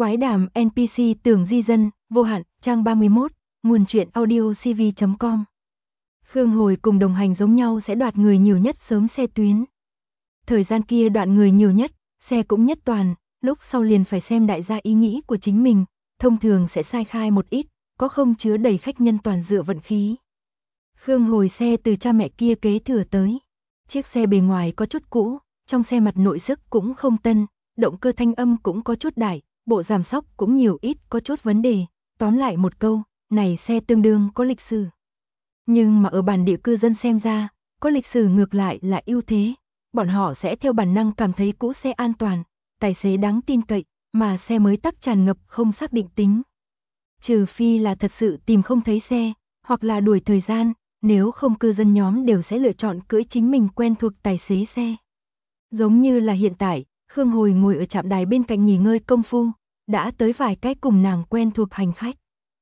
Quái đàm NPC tưởng di dân, vô hạn, trang 31, nguồn truyện audio cv.com. Khương Hồi cùng đồng hành giống nhau sẽ đoạt người nhiều nhất sớm xe tuyến. Thời gian kia đoạn người nhiều nhất, xe cũng nhất toàn, lúc sau liền phải xem đại gia ý nghĩ của chính mình, thông thường sẽ sai khai một ít, có không chứa đầy khách nhân toàn dựa vận khí. Khương Hồi xe từ cha mẹ kia kế thừa tới. Chiếc xe bề ngoài có chút cũ, trong xe mặt nội sức cũng không tân, động cơ thanh âm cũng có chút đại, bộ giảm xóc cũng nhiều ít có chút vấn đề, tóm lại một câu, này xe tương đương có lịch sử. Nhưng mà ở bản địa cư dân xem ra, có lịch sử ngược lại là ưu thế, bọn họ sẽ theo bản năng cảm thấy cũ xe an toàn, tài xế đáng tin cậy, mà xe mới tắc tràn ngập không xác định tính. Trừ phi là thật sự tìm không thấy xe, hoặc là đuổi thời gian, nếu không cư dân nhóm đều sẽ lựa chọn cưỡi chính mình quen thuộc tài xế xe. Giống như là hiện tại, Khương Hồi ngồi ở trạm đài bên cạnh nghỉ ngơi công phu, đã tới vài cái cùng nàng quen thuộc hành khách.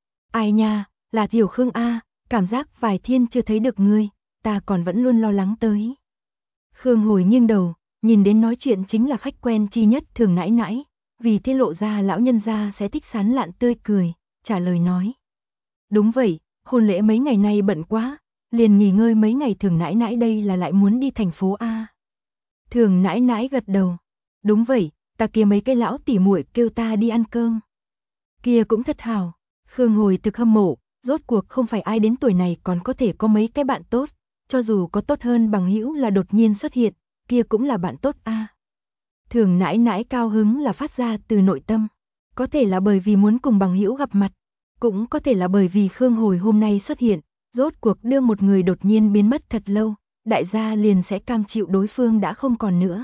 Ai nha, là Tiểu Khương A, cảm giác vài thiên chưa thấy được ngươi, ta còn vẫn luôn lo lắng tới. Khương Hồi nghiêng đầu, nhìn đến nói chuyện chính là khách quen chi nhất Thường nãi nãi, vì thế lộ ra lão nhân gia sẽ thích sán lạn tươi cười, trả lời nói. Đúng vậy, hôn lễ mấy ngày nay bận quá, liền nghỉ ngơi mấy ngày. Thường nãi nãi đây là lại muốn đi thành phố A. Thường nãi nãi gật đầu. Đúng vậy, ta kia mấy cái lão tỉ muội kêu ta đi ăn cơm. Kia cũng thật hảo. Khương Hồi thực hâm mộ, rốt cuộc không phải ai đến tuổi này còn có thể có mấy cái bạn tốt, cho dù có tốt hơn bằng hữu là đột nhiên xuất hiện, kia cũng là bạn tốt A. Thường nãi nãi cao hứng là phát ra từ nội tâm, có thể là bởi vì muốn cùng bằng hữu gặp mặt, cũng có thể là bởi vì Khương Hồi hôm nay xuất hiện, rốt cuộc đưa một người đột nhiên biến mất thật lâu, đại gia liền sẽ cam chịu đối phương đã không còn nữa.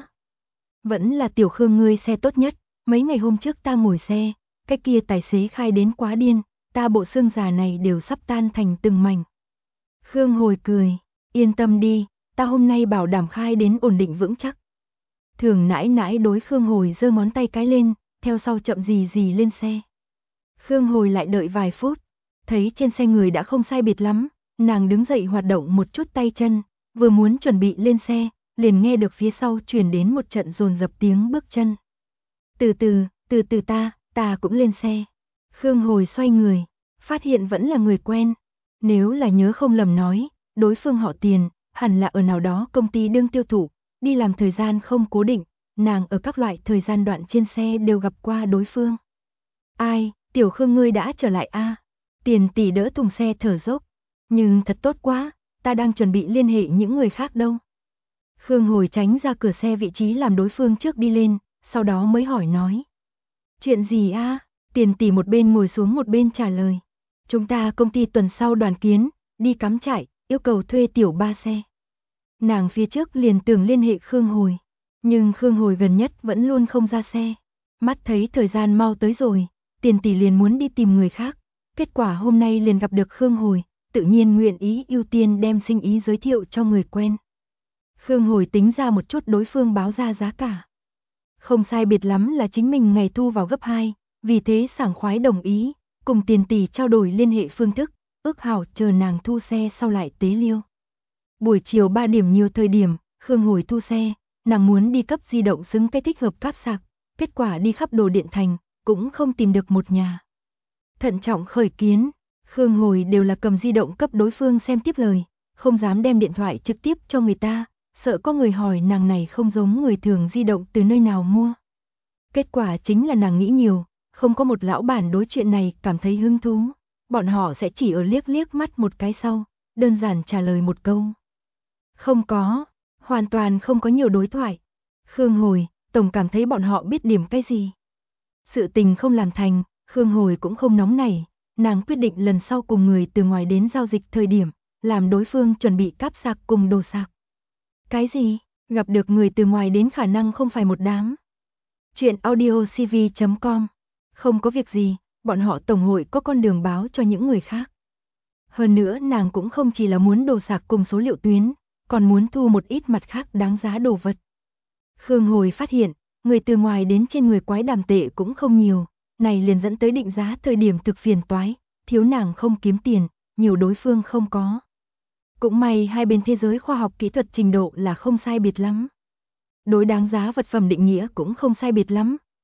Vẫn là Tiểu Khương ngươi xe tốt nhất, mấy ngày hôm trước ta ngồi xe, cái kia tài xế khai đến quá điên, ta bộ xương già này đều sắp tan thành từng mảnh. Khương Hồi cười, yên tâm đi, ta hôm nay bảo đảm khai đến ổn định vững chắc. Thường nãi nãi đối Khương Hồi giơ ngón tay cái lên, theo sau chậm gì gì lên xe. Khương Hồi lại đợi vài phút, thấy trên xe người đã không sai biệt lắm, nàng đứng dậy hoạt động một chút tay chân, vừa muốn chuẩn bị lên xe, liền nghe được phía sau truyền đến một trận dồn dập tiếng bước chân. Từ từ ta cũng lên xe. Khương Hồi xoay người, phát hiện vẫn là người quen. Nếu là nhớ không lầm nói, đối phương họ Tiền, hẳn là ở nào đó công ty đương tiêu thụ, đi làm thời gian không cố định, nàng ở các loại thời gian đoạn trên xe đều gặp qua đối phương. Ai, Tiểu Khương ngươi đã trở lại a? Tiền tỷ đỡ thùng xe thở dốc. Nhưng thật tốt quá, ta đang chuẩn bị liên hệ những người khác đâu. Khương Hồi tránh ra cửa xe vị trí làm đối phương trước đi lên, sau đó mới hỏi nói. Chuyện gì a? Tiền tỷ một bên ngồi xuống một bên trả lời. Chúng ta công ty tuần sau đoàn kiến, đi cắm trại, yêu cầu thuê tiểu ba xe. Nàng phía trước liền tưởng liên hệ Khương Hồi, nhưng Khương Hồi gần nhất vẫn luôn không ra xe. Mắt thấy thời gian mau tới rồi, Tiền tỷ liền muốn đi tìm người khác. Kết quả hôm nay liền gặp được Khương Hồi, tự nhiên nguyện ý ưu tiên đem sinh ý giới thiệu cho người quen. Khương Hồi tính ra một chút đối phương báo ra giá cả. Không sai biệt lắm là chính mình ngày thu vào gấp 2, vì thế sảng khoái đồng ý, cùng Tiền tỷ trao đổi liên hệ phương thức, ước hảo chờ nàng thu xe sau lại tế liêu. Buổi chiều 3 điểm nhiều thời điểm, Khương Hồi thu xe, nàng muốn đi cấp di động xứng cái thích hợp cáp sạc, kết quả đi khắp đồ điện thành, cũng không tìm được một nhà. Thận trọng khởi kiến, Khương Hồi đều là cầm di động cấp đối phương xem tiếp lời, không dám đem điện thoại trực tiếp cho người ta, sợ có người hỏi nàng này không giống người thường di động từ nơi nào mua. Kết quả chính là nàng nghĩ nhiều, không có một lão bản đối chuyện này cảm thấy hứng thú, bọn họ sẽ chỉ ở liếc liếc mắt một cái sau, đơn giản trả lời một câu. Không có, hoàn toàn không có nhiều đối thoại. Khương Hồi, tổng cảm thấy bọn họ biết điểm cái gì. Sự tình không làm thành, Khương Hồi cũng không nóng nảy, nàng quyết định lần sau cùng người từ ngoài đến giao dịch thời điểm, làm đối phương chuẩn bị cáp sạc cùng đồ sạc. Cái gì? Gặp được người từ ngoài đến khả năng không phải một đám. Chuyện audio cv.com. Không có việc gì, bọn họ tổng hội có con đường báo cho những người khác. Hơn nữa nàng cũng không chỉ là muốn đồ sạc cùng số liệu tuyến, còn muốn thu một ít mặt khác đáng giá đồ vật. Khương Hồi phát hiện, người từ ngoài đến trên người quái đàm tệ cũng không nhiều, này liền dẫn tới định giá thời điểm thực phiền toái, thiếu nàng không kiếm tiền, nhiều đối phương không có. Cũng may hai bên thế giới khoa học kỹ thuật trình độ là không sai biệt lắm. Đối đáng giá vật phẩm định nghĩa cũng không sai biệt lắm,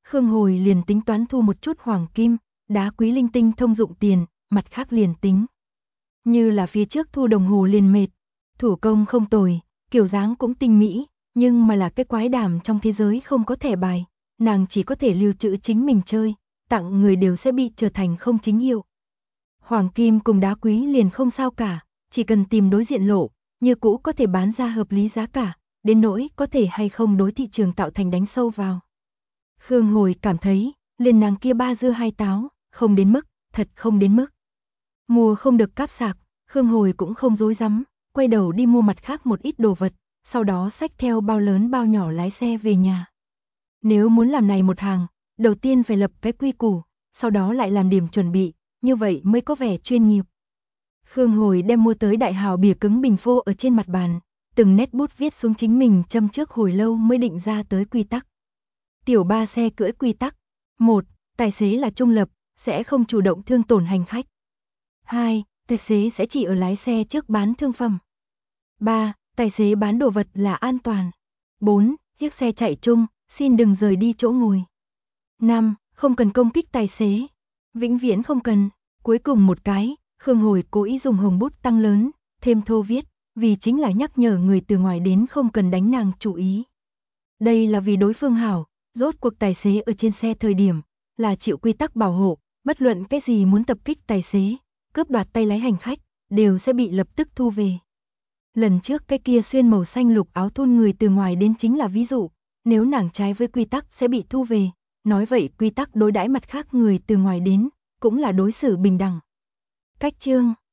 Khương Hồi liền tính toán thu một chút hoàng kim, đá quý linh tinh thông dụng tiền, mặt khác liền tính. Như là phía trước thu đồng hồ liền mệt, thủ công không tồi, kiểu dáng cũng tinh mỹ, nhưng mà là cái quái đàm trong thế giới không có thẻ bài, nàng chỉ có thể lưu trữ chính mình chơi, tặng người đều sẽ bị trở thành không chính hiệu. Hoàng kim cùng đá quý liền không sao cả, chỉ cần tìm đối diện lộ, như cũ có thể bán ra hợp lý giá cả, đến nỗi có thể hay không đối thị trường tạo thành đánh sâu vào. Khương Hồi cảm thấy, liền nàng kia ba dưa hai táo, không đến mức, thật không đến mức. Mua không được cáp sạc, Khương Hồi cũng không dối rắm, quay đầu đi mua mặt khác một ít đồ vật, sau đó xách theo bao lớn bao nhỏ lái xe về nhà. Nếu muốn làm này một hàng, đầu tiên phải lập cái quy củ, sau đó lại làm điểm chuẩn bị, như vậy mới có vẻ chuyên nghiệp. Khương Hồi đem mua tới đại hào bìa cứng bình phô ở trên mặt bàn, từng nét bút viết xuống chính mình châm trước hồi lâu mới định ra tới quy tắc. Tiểu ba xe cưỡi quy tắc. 1. Tài xế là trung lập, sẽ không chủ động thương tổn hành khách. 2. Tài xế sẽ chỉ ở lái xe trước bán thương phẩm. 3. Tài xế bán đồ vật là an toàn. 4. Chiếc xe chạy chung, xin đừng rời đi chỗ ngồi. 5. Không cần công kích tài xế. Vĩnh viễn không cần. Cuối cùng một cái, Khương Hồi cố ý dùng hồng bút tăng lớn, thêm thô viết, vì chính là nhắc nhở người từ ngoài đến không cần đánh nàng chủ ý. Đây là vì đối phương hảo, rốt cuộc tài xế ở trên xe thời điểm, là chịu quy tắc bảo hộ, bất luận cái gì muốn tập kích tài xế, cướp đoạt tay lái hành khách, đều sẽ bị lập tức thu về. Lần trước cái kia xuyên màu xanh lục áo thun người từ ngoài đến chính là ví dụ, nếu nàng trái với quy tắc sẽ bị thu về, nói vậy quy tắc đối đãi mặt khác người từ ngoài đến, cũng là đối xử bình đẳng. Cách chương